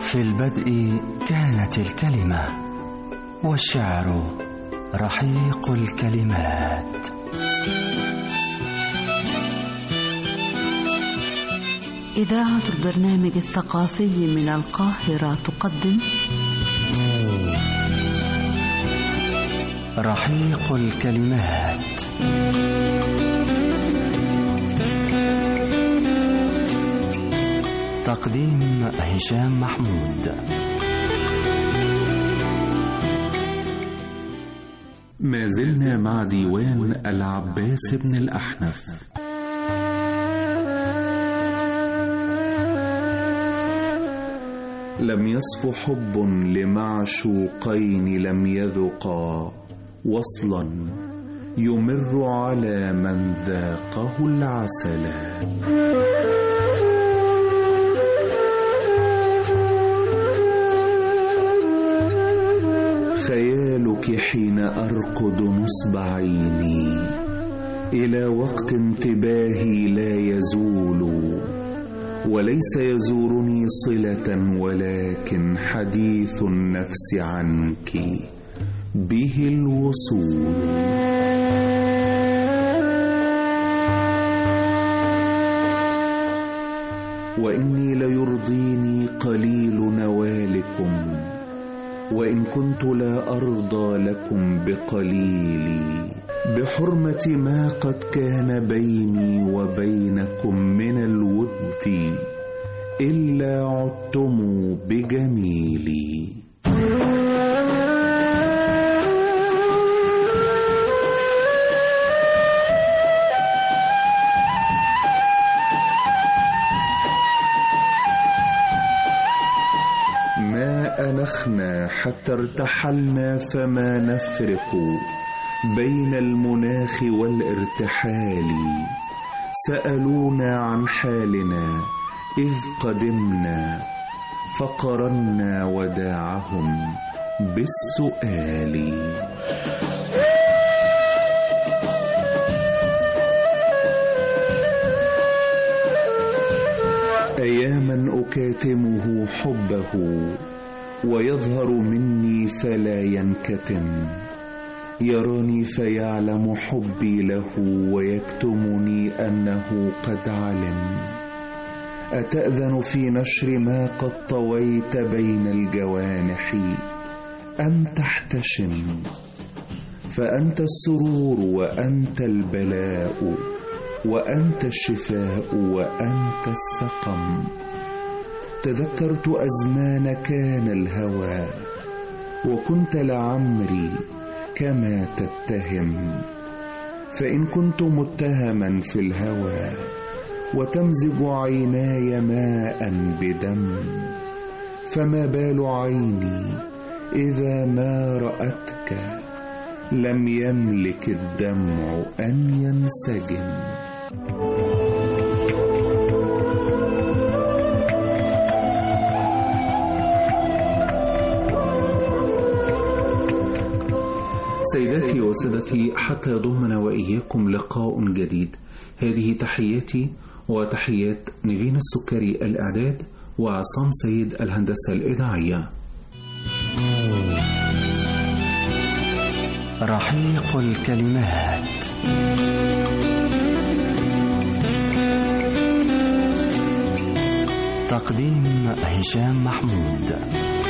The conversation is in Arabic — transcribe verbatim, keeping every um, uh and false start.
في البدء كانت الكلمة، والشعر رحيق الكلمات. إذاعة البرنامج الثقافي من القاهرة تقدم رحيق الكلمات. تقديم هشام محمود. ما زلنا مع ديوان العباس بن الأحنف. لم يصف حب لمعشوقين لم يذقا وصلا يمر على من ذاقه العسلا. خيالك حين أرقد نصب عيني إلى وقت انتباهي لا يزول، وليس يزورني صلة ولكن حديث النفس عنك به الوصول. وإني ليرضيني قليل نوالكم، وإن كنت لا أرضى لكم بقليلي، بحرمة ما قد كان بيني وبينكم من الود، إلا عدتم بجميلي. ما أنخنا حتى ارتحلنا، فما نفرق بين المناخ والارتحال. سألونا عن حالنا إذ قدمنا، فقرنا وداعهم بالسؤال. أياما أكاتمه حبه، ويظهر مني فلا ينكتم. يراني فيعلم حبي له، ويكتمني أنه قد علم. أتأذن في نشر ما قد طويت بين الجوانح أم تحتشم؟ فأنت السرور وأنت البلاء، وأنت الشفاء وأنت السقم. تذكرت أزمان كان الهوى، وكنت لعمري كما تتهم. فإن كنت متهما في الهوى، وتمزج عيناي ماء بدم، فما بال عيني إذا ما رأتك لم يملك الدمع أن ينسجم. سيداتي وسادتي، حتى يضمنا وإياكم لقاء جديد، هذه تحياتي وتحيات نيفين السكري الإعداد، وعصام سيد الهندسة الإذاعية. رحيق الكلمات. تقديم هشام محمود.